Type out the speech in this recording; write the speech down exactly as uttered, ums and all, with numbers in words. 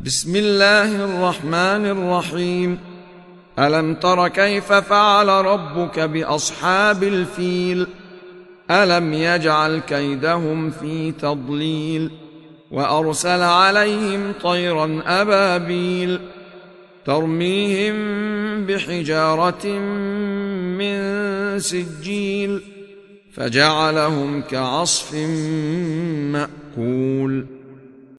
بسم الله الرحمن الرحيم. ألم تر كيف فعل ربك بأصحاب الفيل؟ ألم يجعل كيدهم في تضليل وأرسل عليهم طيرا أبابيل ترميهم بحجارة من سجيل فجعلهم كعصف مأكول.